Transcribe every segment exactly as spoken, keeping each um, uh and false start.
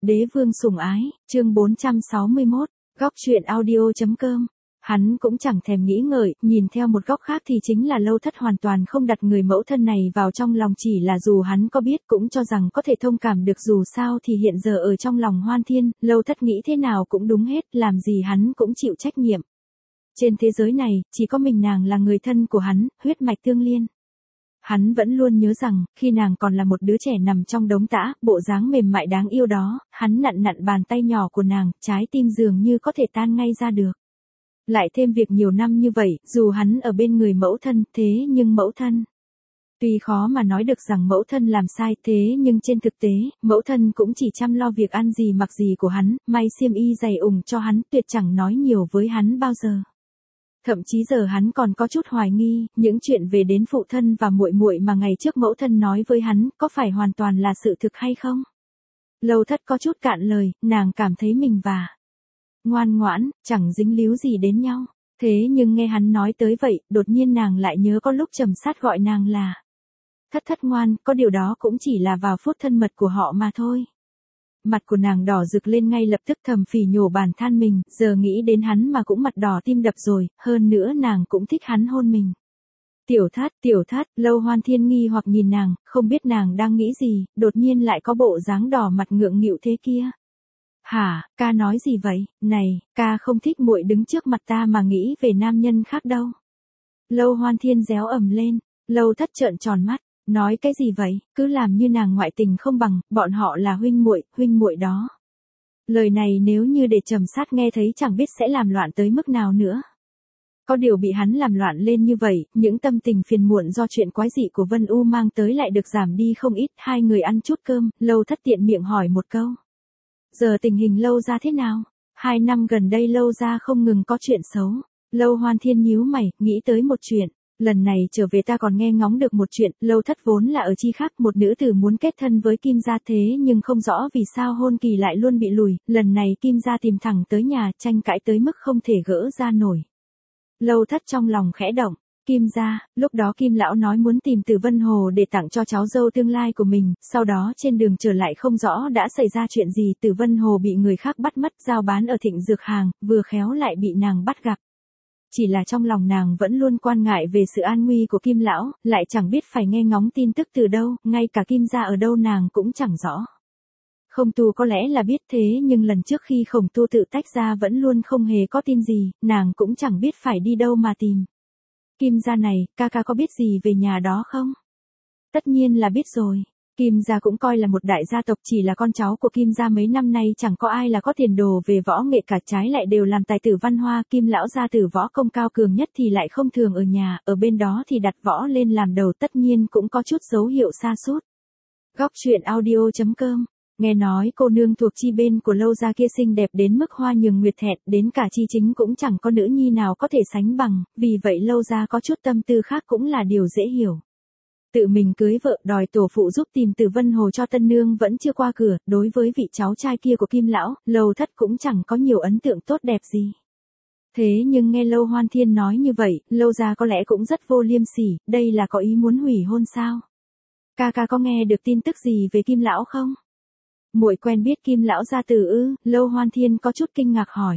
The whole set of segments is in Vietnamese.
Đế vương sủng ái, chương bốn trăm sáu mươi mốt, góc truyện audio.com. Hắn cũng chẳng thèm nghĩ ngợi, nhìn theo một góc khác thì chính là Lâu Thất hoàn toàn không đặt người mẫu thân này vào trong lòng, chỉ là dù hắn có biết cũng cho rằng có thể thông cảm được, dù sao thì hiện giờ ở trong lòng Hoan Thiên, Lâu Thất nghĩ thế nào cũng đúng hết, làm gì hắn cũng chịu trách nhiệm. Trên thế giới này, chỉ có mình nàng là người thân của hắn, huyết mạch tương liên. Hắn vẫn luôn nhớ rằng, khi nàng còn là một đứa trẻ nằm trong đống tã, bộ dáng mềm mại đáng yêu đó, hắn nặn nặn bàn tay nhỏ của nàng, trái tim dường như có thể tan ngay ra được. Lại thêm việc nhiều năm như vậy, dù hắn ở bên người mẫu thân, thế nhưng mẫu thân. Tuy khó mà nói được rằng mẫu thân làm sai, thế nhưng trên thực tế, mẫu thân cũng chỉ chăm lo việc ăn gì mặc gì của hắn, may xiêm y giày ủng cho hắn, tuyệt chẳng nói nhiều với hắn bao giờ. Thậm chí giờ hắn còn có chút hoài nghi, những chuyện về đến phụ thân và muội muội mà ngày trước mẫu thân nói với hắn, có phải hoàn toàn là sự thực hay không? Lâu Thất có chút cạn lời, nàng cảm thấy mình và ngoan ngoãn, chẳng dính líu gì đến nhau. Thế nhưng nghe hắn nói tới vậy, đột nhiên nàng lại nhớ có lúc Trầm Sát gọi nàng là Thất Thất ngoan, có điều đó cũng chỉ là vào phút thân mật của họ mà thôi. Mặt của nàng đỏ rực lên ngay lập tức, thầm phỉ nhổ bản than mình, giờ nghĩ đến hắn mà cũng mặt đỏ tim đập rồi, hơn nữa nàng cũng thích hắn hôn mình. Tiểu Thất, Tiểu Thất, Lâu Hoan Thiên nghi hoặc nhìn nàng, không biết nàng đang nghĩ gì, đột nhiên lại có bộ dáng đỏ mặt ngượng nghịu thế kia. Hả, ca nói gì vậy, này, ca không thích muội đứng trước mặt ta mà nghĩ về nam nhân khác đâu. Lâu Hoan Thiên réo ầm lên, Lâu Thất trợn tròn mắt. Nói cái gì vậy, cứ làm như nàng ngoại tình không bằng, bọn họ là huynh muội, huynh muội đó. Lời này nếu như để Trầm Sát nghe thấy chẳng biết sẽ làm loạn tới mức nào nữa. Có điều bị hắn làm loạn lên như vậy, những tâm tình phiền muộn do chuyện quái dị của Vân U mang tới lại được giảm đi không ít, hai người ăn chút cơm, Lâu Thất tiện miệng hỏi một câu. Giờ tình hình Lâu gia thế nào? Hai năm gần đây Lâu gia không ngừng có chuyện xấu. Lâu Hoan Thiên nhíu mày, nghĩ tới một chuyện. Lần này trở về ta còn nghe ngóng được một chuyện, Lâu Thất vốn là ở chi khác, một nữ tử muốn kết thân với Kim gia, thế nhưng không rõ vì sao hôn kỳ lại luôn bị lùi, lần này Kim gia tìm thẳng tới nhà, tranh cãi tới mức không thể gỡ ra nổi. Lâu Thất trong lòng khẽ động, Kim gia, lúc đó Kim lão nói muốn tìm Tử Vân Hồ để tặng cho cháu dâu tương lai của mình, sau đó trên đường trở lại không rõ đã xảy ra chuyện gì, Tử Vân Hồ bị người khác bắt mất giao bán ở Thịnh Dược Hàng, vừa khéo lại bị nàng bắt gặp. Chỉ là trong lòng nàng vẫn luôn quan ngại về sự an nguy của Kim lão, lại chẳng biết phải nghe ngóng tin tức từ đâu, ngay cả Kim gia ở đâu nàng cũng chẳng rõ. Khổng Tu có lẽ là biết, thế nhưng lần trước khi Khổng Tu tự tách ra vẫn luôn không hề có tin gì, nàng cũng chẳng biết phải đi đâu mà tìm. Kim gia này, ca ca có biết gì về nhà đó không? Tất nhiên là biết rồi. Kim gia cũng coi là một đại gia tộc, chỉ là con cháu của Kim gia mấy năm nay chẳng có ai là có tiền đồ về võ nghệ cả, trái lại đều làm tài tử văn hoa. Kim lão gia tử võ công cao cường nhất thì lại không thường ở nhà, ở bên đó thì đặt võ lên làm đầu, tất nhiên cũng có chút dấu hiệu sa sút. Góc truyện audio.com. Nghe nói cô nương thuộc chi bên của Lâu gia kia xinh đẹp đến mức hoa nhường nguyệt thẹn, đến cả chi chính cũng chẳng có nữ nhi nào có thể sánh bằng, vì vậy Lâu gia có chút tâm tư khác cũng là điều dễ hiểu. Tự mình cưới vợ, đòi tổ phụ giúp tìm Tử Vân Hồ cho tân nương vẫn chưa qua cửa, đối với vị cháu trai kia của Kim lão, Lâu Thất cũng chẳng có nhiều ấn tượng tốt đẹp gì. Thế nhưng nghe Lâu Hoan Thiên nói như vậy, Lâu gia có lẽ cũng rất vô liêm sỉ, đây là có ý muốn hủy hôn sao? Ca ca có nghe được tin tức gì về Kim lão không? Muội quen biết Kim lão gia tử ư? Lâu Hoan Thiên có chút kinh ngạc hỏi.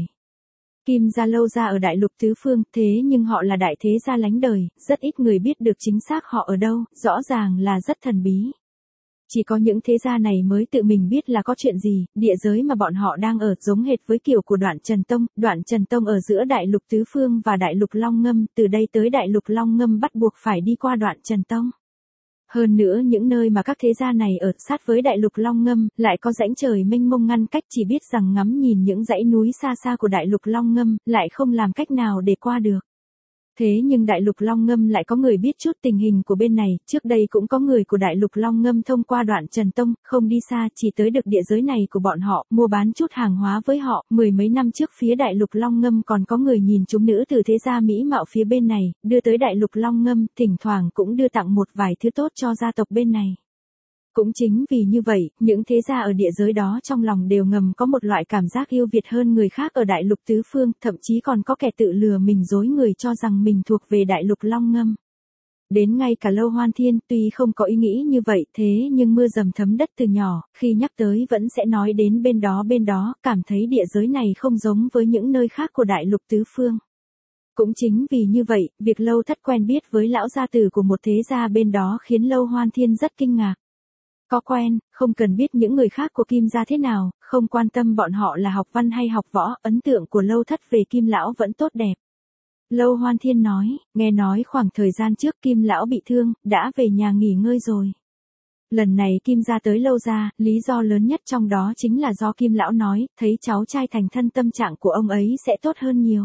Kim gia Lâu gia ở đại lục tứ phương, thế nhưng họ là đại thế gia lánh đời, rất ít người biết được chính xác họ ở đâu, rõ ràng là rất thần bí. Chỉ có những thế gia này mới tự mình biết là có chuyện gì, địa giới mà bọn họ đang ở giống hệt với kiểu của Đoạn Trần Tông, Đoạn Trần Tông ở giữa đại lục tứ phương và đại lục Long Ngâm, từ đây tới đại lục Long Ngâm bắt buộc phải đi qua Đoạn Trần Tông. Hơn nữa những nơi mà các thế gia này ở sát với đại lục Long Ngâm, lại có rãnh trời mênh mông ngăn cách, chỉ biết rằng ngắm nhìn những dãy núi xa xa của đại lục Long Ngâm, lại không làm cách nào để qua được. Thế nhưng đại lục Long Ngâm lại có người biết chút tình hình của bên này, trước đây cũng có người của đại lục Long Ngâm thông qua Đoạn Trần Tông, không đi xa, chỉ tới được địa giới này của bọn họ, mua bán chút hàng hóa với họ. Mười mấy năm trước phía đại lục Long Ngâm còn có người nhìn chúng nữ từ thế gia mỹ mạo phía bên này, đưa tới đại lục Long Ngâm, thỉnh thoảng cũng đưa tặng một vài thứ tốt cho gia tộc bên này. Cũng chính vì như vậy, những thế gia ở địa giới đó trong lòng đều ngầm có một loại cảm giác yêu Việt hơn người khác ở đại lục tứ phương, thậm chí còn có kẻ tự lừa mình dối người cho rằng mình thuộc về đại lục Long Ngâm. Đến ngay cả Lâu Hoan Thiên tuy không có ý nghĩ như vậy thế nhưng mưa dầm thấm đất từ nhỏ, khi nhắc tới vẫn sẽ nói đến bên đó bên đó, cảm thấy địa giới này không giống với những nơi khác của đại lục tứ phương. Cũng chính vì như vậy, việc Lâu Thất quen biết với lão gia tử của một thế gia bên đó khiến Lâu Hoan Thiên rất kinh ngạc. Có quen, không cần biết những người khác của Kim gia thế nào, không quan tâm bọn họ là học văn hay học võ, ấn tượng của Lâu Thất về Kim lão vẫn tốt đẹp. Lâu Hoan Thiên nói, nghe nói khoảng thời gian trước Kim lão bị thương, đã về nhà nghỉ ngơi rồi. Lần này Kim gia tới Lâu gia, lý do lớn nhất trong đó chính là do Kim lão nói, thấy cháu trai thành thân tâm trạng của ông ấy sẽ tốt hơn nhiều.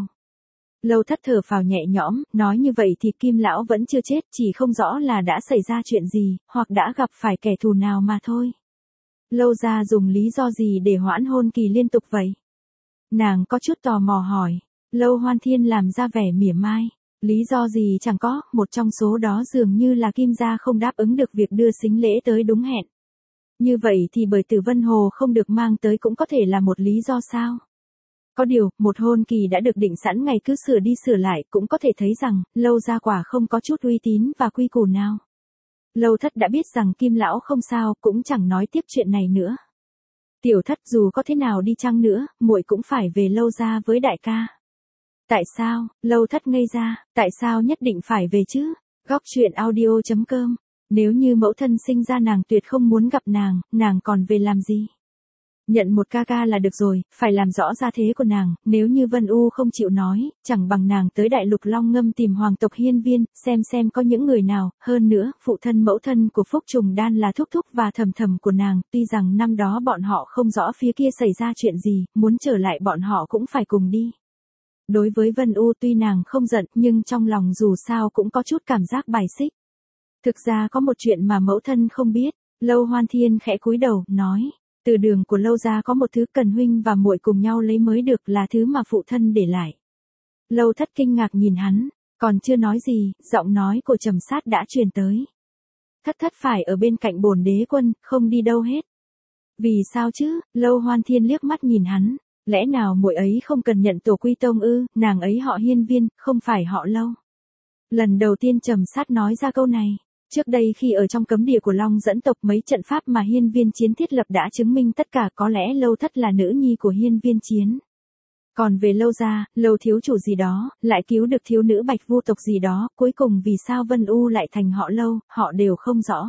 Lâu Thất thở phào nhẹ nhõm, nói như vậy thì Kim lão vẫn chưa chết, chỉ không rõ là đã xảy ra chuyện gì, hoặc đã gặp phải kẻ thù nào mà thôi. Lâu gia dùng lý do gì để hoãn hôn kỳ liên tục vậy? Nàng có chút tò mò hỏi. Lâu Hoan Thiên làm ra vẻ mỉa mai. Lý do gì chẳng có, một trong số đó dường như là Kim gia không đáp ứng được việc đưa sính lễ tới đúng hẹn. Như vậy thì bởi Tử Vân Hồ không được mang tới cũng có thể là một lý do sao? Có điều, một hôn kỳ đã được định sẵn ngày cứ sửa đi sửa lại cũng có thể thấy rằng, Lâu gia quả không có chút uy tín và quy củ nào. Lâu Thất đã biết rằng Kim lão không sao, cũng chẳng nói tiếp chuyện này nữa. Tiểu Thất dù có thế nào đi chăng nữa, muội cũng phải về Lâu gia với đại ca. Tại sao? Lâu Thất ngây ra, tại sao nhất định phải về chứ? Góc truyện audio chấm com. Nếu như mẫu thân sinh ra nàng tuyệt không muốn gặp nàng, nàng còn về làm gì? Nhận một ca ca là được rồi, phải làm rõ gia thế của nàng, nếu như Vân U không chịu nói, chẳng bằng nàng tới đại lục Long Ngâm tìm hoàng tộc Hiên Viên, xem xem có những người nào, hơn nữa, phụ thân mẫu thân của Phúc Trùng Đan là thúc thúc và thầm thầm của nàng, tuy rằng năm đó bọn họ không rõ phía kia xảy ra chuyện gì, muốn trở lại bọn họ cũng phải cùng đi. Đối với Vân U tuy nàng không giận nhưng trong lòng dù sao cũng có chút cảm giác bài xích. Thực ra có một chuyện mà mẫu thân không biết, Lâu Hoan Thiên khẽ cúi đầu, nói. Từ đường của Lâu gia có một thứ cần huynh và muội cùng nhau lấy mới được là thứ mà phụ thân để lại. Lâu Thất kinh ngạc nhìn hắn, còn chưa nói gì, giọng nói của Trầm Sát đã truyền tới. Thất thất phải ở bên cạnh bổn đế quân, không đi đâu hết. Vì sao chứ? Lâu Hoan Thiên liếc mắt nhìn hắn, lẽ nào muội ấy không cần nhận tổ quy tông ư? Nàng ấy họ Hiên Viên, không phải họ Lâu. Lần đầu tiên Trầm Sát nói ra câu này. Trước đây khi ở trong cấm địa của Long dẫn tộc mấy trận pháp mà Hiên Viên Chiến thiết lập đã chứng minh tất cả, có lẽ Lâu Thất là nữ nhi của Hiên Viên Chiến. Còn về Lâu gia, Lâu thiếu chủ gì đó, lại cứu được thiếu nữ Bạch Vu tộc gì đó, cuối cùng vì sao Vân U lại thành họ Lâu, họ đều không rõ.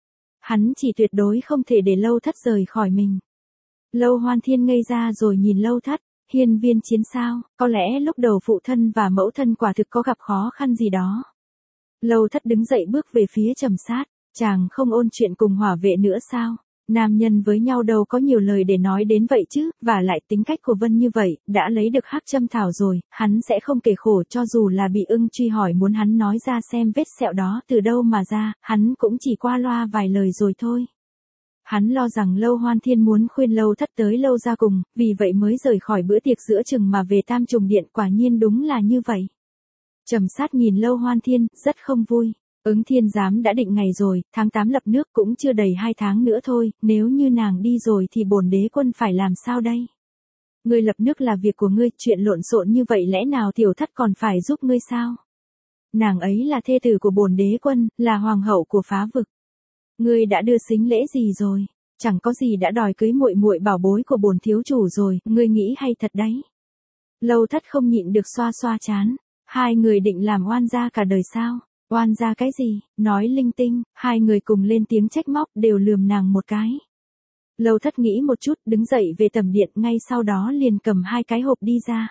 Hắn chỉ tuyệt đối không thể để Lâu Thất rời khỏi mình. Lâu Hoan Thiên ngây ra rồi nhìn Lâu Thất, Hiên Viên Chiến sao, có lẽ lúc đầu phụ thân và mẫu thân quả thực có gặp khó khăn gì đó. Lâu Thất đứng dậy bước về phía Trầm Sát, chàng không ôn chuyện cùng Hỏa Vệ nữa sao? Nam nhân với nhau đâu có nhiều lời để nói đến vậy chứ, và lại tính cách của Vân như vậy, đã lấy được Hắc Châm Thảo rồi, hắn sẽ không kể khổ cho dù là bị ưng truy hỏi muốn hắn nói ra xem vết sẹo đó từ đâu mà ra, hắn cũng chỉ qua loa vài lời rồi thôi. Hắn lo rằng Lâu Hoan Thiên muốn khuyên Lâu Thất tới Lâu gia cùng, vì vậy mới rời khỏi bữa tiệc giữa chừng mà về Tam Trùng Điện, quả nhiên đúng là như vậy. Trầm Sát nhìn Lâu Hoan Thiên, rất không vui. Ứng Thiên giám đã định ngày rồi, tháng tám lập nước cũng chưa đầy hai tháng nữa thôi, nếu như nàng đi rồi thì bổn đế quân phải làm sao đây? Ngươi lập nước là việc của ngươi, chuyện lộn xộn như vậy lẽ nào Tiểu Thất còn phải giúp ngươi sao? Nàng ấy là thê tử của bổn đế quân, là hoàng hậu của phá vực. Ngươi đã đưa sính lễ gì rồi? Chẳng có gì đã đòi cưới muội muội bảo bối của bổn thiếu chủ rồi, ngươi nghĩ hay thật đấy. Lâu Thất không nhịn được xoa xoa trán. Hai người định làm oan gia cả đời sao? Oan gia cái gì? Nói linh tinh, hai người cùng lên tiếng trách móc đều lườm nàng một cái. Lâu Thất nghĩ một chút đứng dậy về tầm điện ngay sau đó liền cầm hai cái hộp đi ra.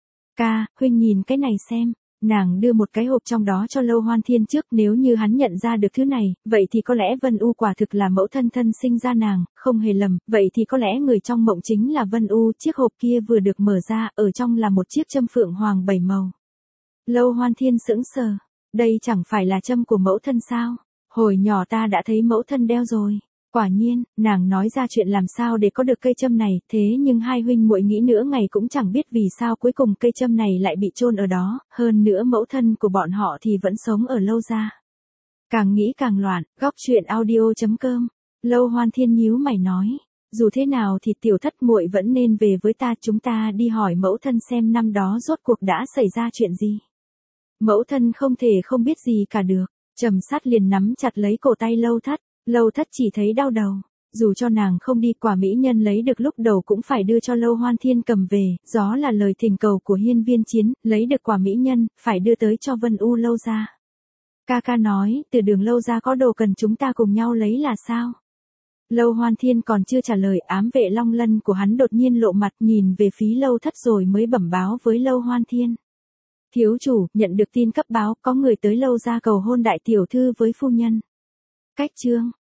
Ca, huynh nhìn cái này xem. Nàng đưa một cái hộp trong đó cho Lâu Hoan Thiên trước, nếu như hắn nhận ra được thứ này, vậy thì có lẽ Vân U quả thực là mẫu thân thân sinh ra nàng, không hề lầm, vậy thì có lẽ người trong mộng chính là Vân U. Chiếc hộp kia vừa được mở ra, ở trong là một chiếc châm phượng hoàng bảy màu. Lâu Hoan Thiên sững sờ, đây chẳng phải là châm của mẫu thân sao? Hồi nhỏ ta đã thấy mẫu thân đeo rồi. Quả nhiên, nàng nói ra chuyện làm sao để có được cây châm này, thế nhưng hai huynh muội nghĩ nữa ngày cũng chẳng biết vì sao cuối cùng cây châm này lại bị chôn ở đó, hơn nữa mẫu thân của bọn họ thì vẫn sống ở Lâu gia. Càng nghĩ càng loạn, góc truyện audio chấm com. Lâu Hoan Thiên nhíu mày nói, dù thế nào thì Tiểu Thất muội vẫn nên về với ta, chúng ta đi hỏi mẫu thân xem năm đó rốt cuộc đã xảy ra chuyện gì. Mẫu thân không thể không biết gì cả được. Trầm Sát liền nắm chặt lấy cổ tay Lâu Thất, Lâu Thất chỉ thấy đau đầu. Dù cho nàng không đi, quả mỹ nhân lấy được lúc đầu cũng phải đưa cho Lâu Hoan Thiên cầm về, đó là lời thỉnh cầu của Hiên Viên Chiến, lấy được quả mỹ nhân, phải đưa tới cho Vân U Lâu gia. Ca ca nói, từ Đường Lâu gia có đồ cần chúng ta cùng nhau lấy là sao? Lâu Hoan Thiên còn chưa trả lời, ám vệ Long Lân của hắn đột nhiên lộ mặt nhìn về phía Lâu Thất rồi mới bẩm báo với Lâu Hoan Thiên. Thiếu chủ, nhận được tin cấp báo, có người tới Lâu gia cầu hôn đại tiểu thư với phu nhân. Cách chương